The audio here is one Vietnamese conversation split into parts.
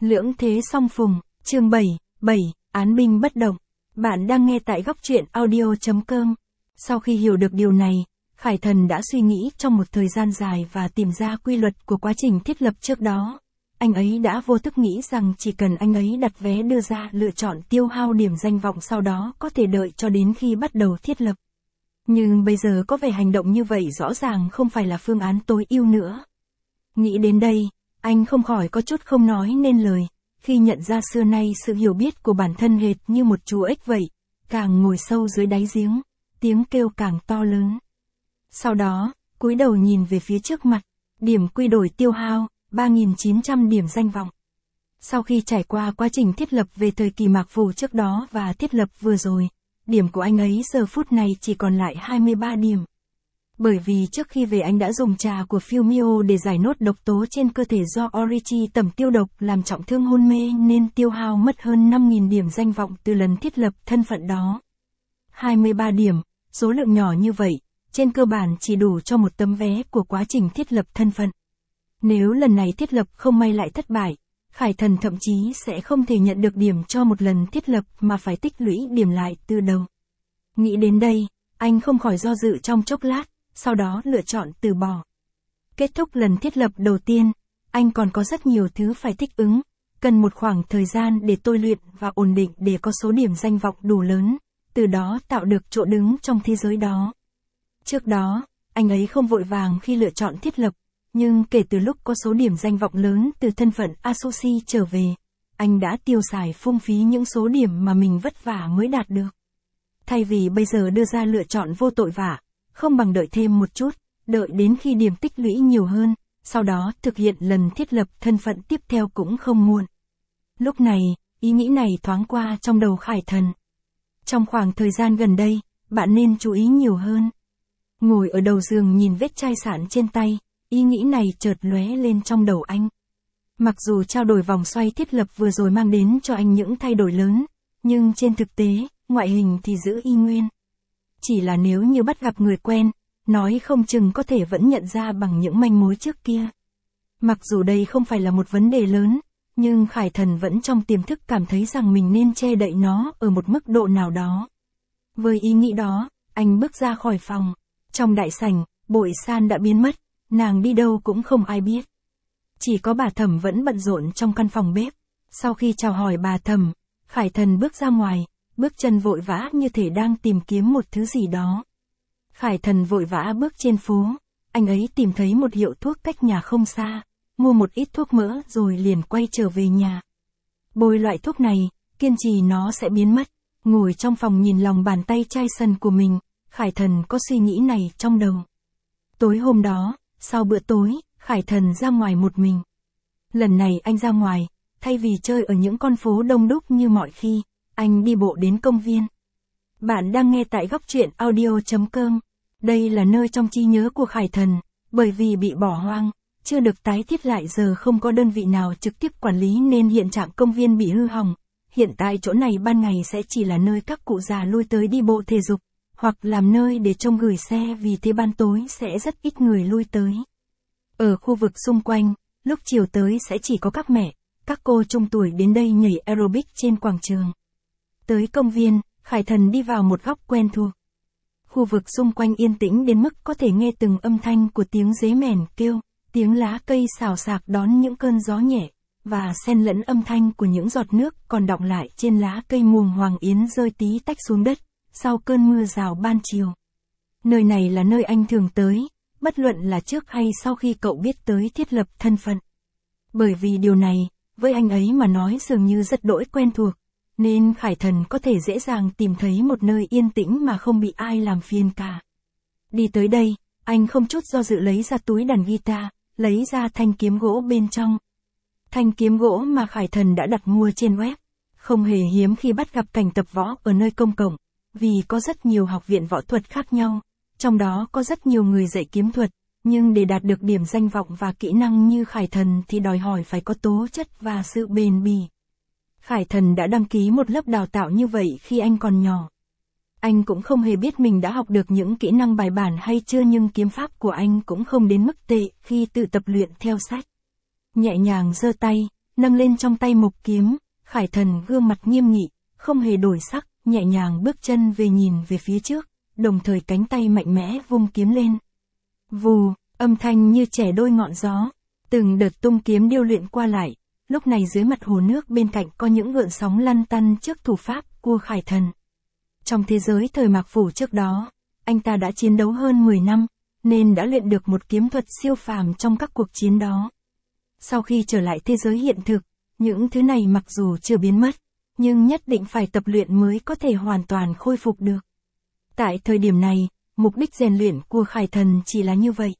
Lưỡng thế song phùng, chương 7, án binh bất động. Bạn đang nghe tại góc truyện audio.com. Sau khi hiểu được điều này, Khải Thần đã suy nghĩ trong một thời gian dài và tìm ra quy luật của quá trình thiết lập trước đó. Anh ấy đã vô thức nghĩ rằng chỉ cần anh ấy đặt vé đưa ra lựa chọn tiêu hao điểm danh vọng sau đó có thể đợi cho đến khi bắt đầu thiết lập. Nhưng bây giờ có vẻ hành động như vậy rõ ràng không phải là phương án tối ưu nữa. Nghĩ đến đây, anh không khỏi có chút không nói nên lời, khi nhận ra xưa nay sự hiểu biết của bản thân hệt như một chú ếch vậy, càng ngồi sâu dưới đáy giếng, tiếng kêu càng to lớn. Sau đó, cúi đầu nhìn về phía trước mặt, điểm quy đổi tiêu hao, 3.900 điểm danh vọng. Sau khi trải qua quá trình thiết lập về thời kỳ mạc phủ trước đó và thiết lập vừa rồi, điểm của anh ấy giờ phút này chỉ còn lại 23 điểm. Bởi vì trước khi về anh đã dùng trà của Fumio để giải nốt độc tố trên cơ thể do Orichi tẩm tiêu độc làm trọng thương hôn mê nên tiêu hao mất hơn 5.000 điểm danh vọng từ lần thiết lập thân phận đó. 23 điểm, số lượng nhỏ như vậy, trên cơ bản chỉ đủ cho một tấm vé của quá trình thiết lập thân phận. Nếu lần này thiết lập không may lại thất bại, Khải Thần thậm chí sẽ không thể nhận được điểm cho một lần thiết lập mà phải tích lũy điểm lại từ đầu. Nghĩ đến đây, anh không khỏi do dự trong chốc lát, sau đó lựa chọn từ bỏ. Kết thúc lần thiết lập đầu tiên, anh còn có rất nhiều thứ phải thích ứng, cần một khoảng thời gian để tôi luyện và ổn định để có số điểm danh vọng đủ lớn, từ đó tạo được chỗ đứng trong thế giới đó. Trước đó, anh ấy không vội vàng khi lựa chọn thiết lập, nhưng kể từ lúc có số điểm danh vọng lớn từ thân phận Asushi trở về, anh đã tiêu xài phung phí những số điểm mà mình vất vả mới đạt được. Thay vì bây giờ đưa ra lựa chọn vô tội vạ, không bằng đợi thêm một chút, đợi đến khi điểm tích lũy nhiều hơn, sau đó thực hiện lần thiết lập thân phận tiếp theo cũng không muộn. Lúc này, ý nghĩ này thoáng qua trong đầu Khải Thần. Trong khoảng thời gian gần đây, bạn nên chú ý nhiều hơn. Ngồi ở đầu giường nhìn vết chai sạn trên tay, ý nghĩ này chợt lóe lên trong đầu anh. Mặc dù trao đổi vòng xoay thiết lập vừa rồi mang đến cho anh những thay đổi lớn, nhưng trên thực tế, ngoại hình thì giữ y nguyên. Chỉ là nếu như bắt gặp người quen, nói không chừng có thể vẫn nhận ra bằng những manh mối trước kia. Mặc dù đây không phải là một vấn đề lớn, nhưng Khải Thần vẫn trong tiềm thức cảm thấy rằng mình nên che đậy nó ở một mức độ nào đó. Với ý nghĩ đó, anh bước ra khỏi phòng. Trong đại sảnh, Bội San đã biến mất, nàng đi đâu cũng không ai biết. Chỉ có bà Thẩm vẫn bận rộn trong căn phòng bếp. Sau khi chào hỏi bà Thẩm, Khải Thần bước ra ngoài, bước chân vội vã như thể đang tìm kiếm một thứ gì đó. Khải Thần vội vã bước trên phố, anh ấy tìm thấy một hiệu thuốc cách nhà không xa, mua một ít thuốc mỡ rồi liền quay trở về nhà. Bôi loại thuốc này, kiên trì nó sẽ biến mất. Ngồi trong phòng nhìn lòng bàn tay chai sần của mình, Khải Thần có suy nghĩ này trong đầu. Tối hôm đó, sau bữa tối, Khải Thần ra ngoài một mình. Lần này anh ra ngoài, thay vì chơi ở những con phố đông đúc như mọi khi, anh đi bộ đến công viên. Bạn đang nghe tại góc truyện audio.com. Đây là nơi trong trí nhớ của Khải Thần, bởi vì bị bỏ hoang, chưa được tái thiết lại giờ không có đơn vị nào trực tiếp quản lý nên hiện trạng công viên bị hư hỏng. Hiện tại chỗ này ban ngày sẽ chỉ là nơi các cụ già lui tới đi bộ thể dục, hoặc làm nơi để trông gửi xe vì thế ban tối sẽ rất ít người lui tới. Ở khu vực xung quanh, lúc chiều tới sẽ chỉ có các mẹ, các cô trung tuổi đến đây nhảy aerobic trên quảng trường. Tới công viên, Khải Thần đi vào một góc quen thuộc. Khu vực xung quanh yên tĩnh đến mức có thể nghe từng âm thanh của tiếng dế mèn kêu, tiếng lá cây xào xạc đón những cơn gió nhẹ, và xen lẫn âm thanh của những giọt nước còn đọng lại trên lá cây muồng hoàng yến rơi tí tách xuống đất, sau cơn mưa rào ban chiều. Nơi này là nơi anh thường tới, bất luận là trước hay sau khi cậu biết tới thiết lập thân phận. Bởi vì điều này, với anh ấy mà nói dường như rất đỗi quen thuộc, nên Khải Thần có thể dễ dàng tìm thấy một nơi yên tĩnh mà không bị ai làm phiền cả. Đi tới đây, anh không chút do dự lấy ra túi đàn guitar, lấy ra thanh kiếm gỗ bên trong. Thanh kiếm gỗ mà Khải Thần đã đặt mua trên web, không hề hiếm khi bắt gặp cảnh tập võ ở nơi công cộng, vì có rất nhiều học viện võ thuật khác nhau, trong đó có rất nhiều người dạy kiếm thuật, nhưng để đạt được điểm danh vọng và kỹ năng như Khải Thần thì đòi hỏi phải có tố chất và sự bền bỉ. Khải Thần đã đăng ký một lớp đào tạo như vậy khi anh còn nhỏ. Anh cũng không hề biết mình đã học được những kỹ năng bài bản hay chưa, nhưng kiếm pháp của anh cũng không đến mức tệ khi tự tập luyện theo sách. Nhẹ nhàng giơ tay, nâng lên trong tay mộc kiếm, Khải Thần gương mặt nghiêm nghị, không hề đổi sắc, nhẹ nhàng bước chân về nhìn về phía trước, đồng thời cánh tay mạnh mẽ vung kiếm lên. Vù, âm thanh như trẻ đôi ngọn gió, từng đợt tung kiếm điêu luyện qua lại, lúc này dưới mặt hồ nước bên cạnh có những gợn sóng lăn tăn trước thủ pháp của Khải Thần. Trong thế giới thời Mạc Phủ trước đó, anh ta đã chiến đấu hơn 10 năm, nên đã luyện được một kiếm thuật siêu phàm trong các cuộc chiến đó. Sau khi trở lại thế giới hiện thực, những thứ này mặc dù chưa biến mất, nhưng nhất định phải tập luyện mới có thể hoàn toàn khôi phục được. Tại thời điểm này, mục đích rèn luyện của Khải Thần chỉ là như vậy.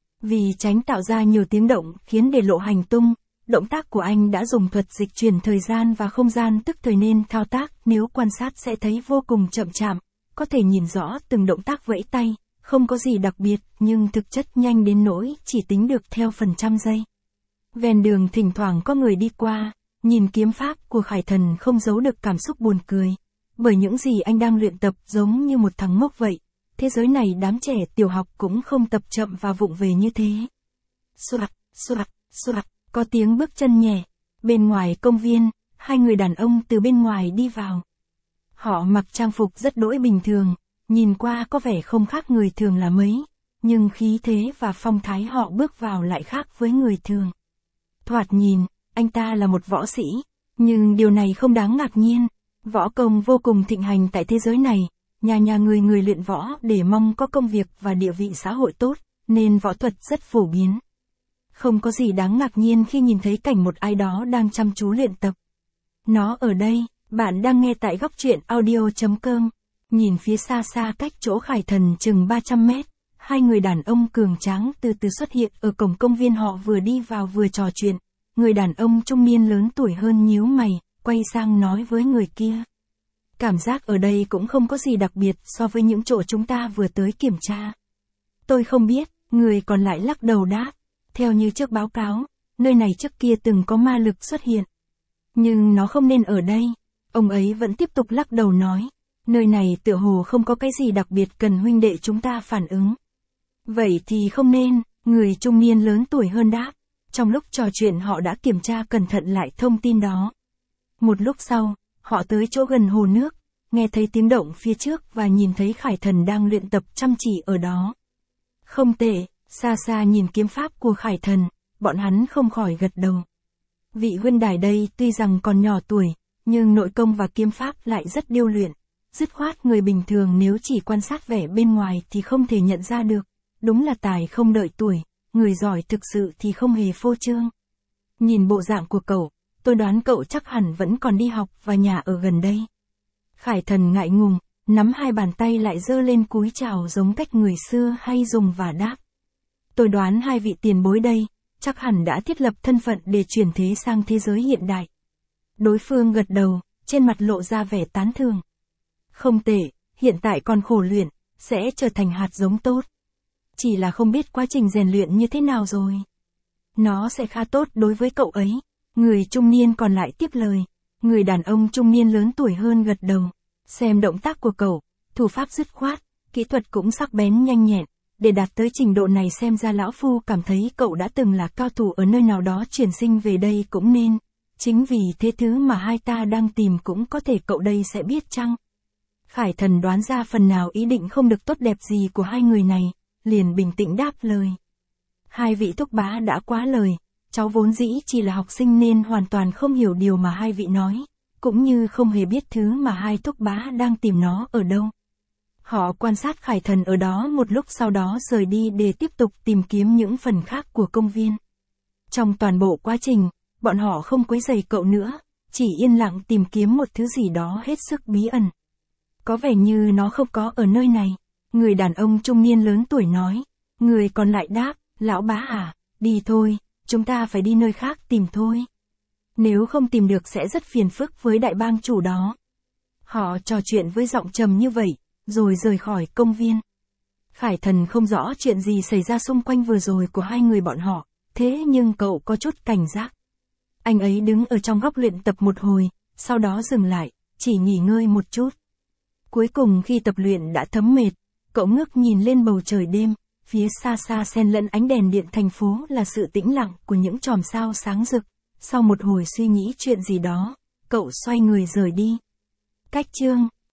Vì tránh tạo ra nhiều tiếng động khiến để lộ hành tung, động tác của anh đã dùng thuật dịch chuyển thời gian và không gian tức thời nên thao tác nếu quan sát sẽ thấy vô cùng chậm chạp, có thể nhìn rõ từng động tác vẫy tay, không có gì đặc biệt nhưng thực chất nhanh đến nỗi chỉ tính được theo phần trăm giây. Ven đường thỉnh thoảng có người đi qua, nhìn kiếm pháp của Khải Thần không giấu được cảm xúc buồn cười, bởi những gì anh đang luyện tập giống như một thằng ngốc vậy. Thế giới này đám trẻ tiểu học cũng không tập chậm và vụng về như thế. Soạt, soạt, soạt, có tiếng bước chân nhẹ. Bên ngoài công viên, hai người đàn ông từ bên ngoài đi vào. Họ mặc trang phục rất đỗi bình thường, nhìn qua có vẻ không khác người thường là mấy, nhưng khí thế và phong thái họ bước vào lại khác với người thường. Thoạt nhìn, anh ta là một võ sĩ, nhưng điều này không đáng ngạc nhiên. Võ công vô cùng thịnh hành tại thế giới này. Nhà người luyện võ để mong có công việc và địa vị xã hội tốt, nên võ thuật rất phổ biến. Không có gì đáng ngạc nhiên khi nhìn thấy cảnh một ai đó đang chăm chú luyện tập. Nó ở đây, bạn đang nghe tại góc truyện audio.com. Nhìn phía xa xa cách chỗ Khải Thần chừng 300 mét, hai người đàn ông cường tráng từ từ xuất hiện ở cổng công viên. Họ vừa đi vào vừa trò chuyện. Người đàn ông trung niên lớn tuổi hơn nhíu mày, quay sang nói với người kia. Cảm giác ở đây cũng không có gì đặc biệt so với những chỗ chúng ta vừa tới kiểm tra. Tôi không biết, người còn lại lắc đầu đáp. Theo như trước báo cáo, nơi này trước kia từng có ma lực xuất hiện. Nhưng nó không nên ở đây. Ông ấy vẫn tiếp tục lắc đầu nói. Nơi này tựa hồ không có cái gì đặc biệt cần huynh đệ chúng ta phản ứng. Vậy thì không nên, người trung niên lớn tuổi hơn đáp. Trong lúc trò chuyện họ đã kiểm tra cẩn thận lại thông tin đó. Một lúc sau, họ tới chỗ gần hồ nước, nghe thấy tiếng động phía trước và nhìn thấy Khải Thần đang luyện tập chăm chỉ ở đó. Không tệ, xa xa nhìn kiếm pháp của Khải Thần, bọn hắn không khỏi gật đầu. Vị huynh đài đây tuy rằng còn nhỏ tuổi, nhưng nội công và kiếm pháp lại rất điêu luyện. Dứt khoát người bình thường nếu chỉ quan sát vẻ bên ngoài thì không thể nhận ra được. Đúng là tài không đợi tuổi, người giỏi thực sự thì không hề phô trương. Nhìn bộ dạng của cậu, tôi đoán cậu chắc hẳn vẫn còn đi học và nhà ở gần đây. Khải Thần ngại ngùng, nắm hai bàn tay lại giơ lên cúi chào giống cách người xưa hay dùng và đáp. Tôi đoán hai vị tiền bối đây, chắc hẳn đã thiết lập thân phận để chuyển thế sang thế giới hiện đại. Đối phương gật đầu, trên mặt lộ ra vẻ tán thưởng. Không tệ, hiện tại còn khổ luyện, sẽ trở thành hạt giống tốt. Chỉ là không biết quá trình rèn luyện như thế nào rồi. Nó sẽ khá tốt đối với cậu ấy. Người trung niên còn lại tiếp lời. Người đàn ông trung niên lớn tuổi hơn gật đầu. Xem động tác của cậu, thủ pháp dứt khoát, kỹ thuật cũng sắc bén nhanh nhẹn. Để đạt tới trình độ này xem ra lão phu cảm thấy cậu đã từng là cao thủ ở nơi nào đó chuyển sinh về đây cũng nên. Chính vì thế thứ mà hai ta đang tìm cũng có thể cậu đây sẽ biết chăng? Khải Thần đoán ra phần nào ý định không được tốt đẹp gì của hai người này, liền bình tĩnh đáp lời. Hai vị thúc bá đã quá lời, cháu vốn dĩ chỉ là học sinh nên hoàn toàn không hiểu điều mà hai vị nói, cũng như không hề biết thứ mà hai thúc bá đang tìm nó ở đâu. Họ quan sát Khải Thần ở đó một lúc sau đó rời đi để tiếp tục tìm kiếm những phần khác của công viên. Trong toàn bộ quá trình, bọn họ không quấy rầy cậu nữa, chỉ yên lặng tìm kiếm một thứ gì đó hết sức bí ẩn. Có vẻ như nó không có ở nơi này, người đàn ông trung niên lớn tuổi nói. Người còn lại đáp, lão bá à, đi thôi, chúng ta phải đi nơi khác tìm thôi. Nếu không tìm được sẽ rất phiền phức với đại bang chủ đó. Họ trò chuyện với giọng trầm như vậy, rồi rời khỏi công viên. Khải Thần không rõ chuyện gì xảy ra xung quanh vừa rồi của hai người bọn họ, thế nhưng cậu có chút cảnh giác. Anh ấy đứng ở trong góc luyện tập một hồi, sau đó dừng lại, chỉ nghỉ ngơi một chút. Cuối cùng khi tập luyện đã thấm mệt, cậu ngước nhìn lên bầu trời đêm, phía xa xa xen lẫn ánh đèn điện thành phố là sự tĩnh lặng của những chòm sao sáng rực, Sau một hồi suy nghĩ chuyện gì đó, cậu xoay người rời đi. Cách chương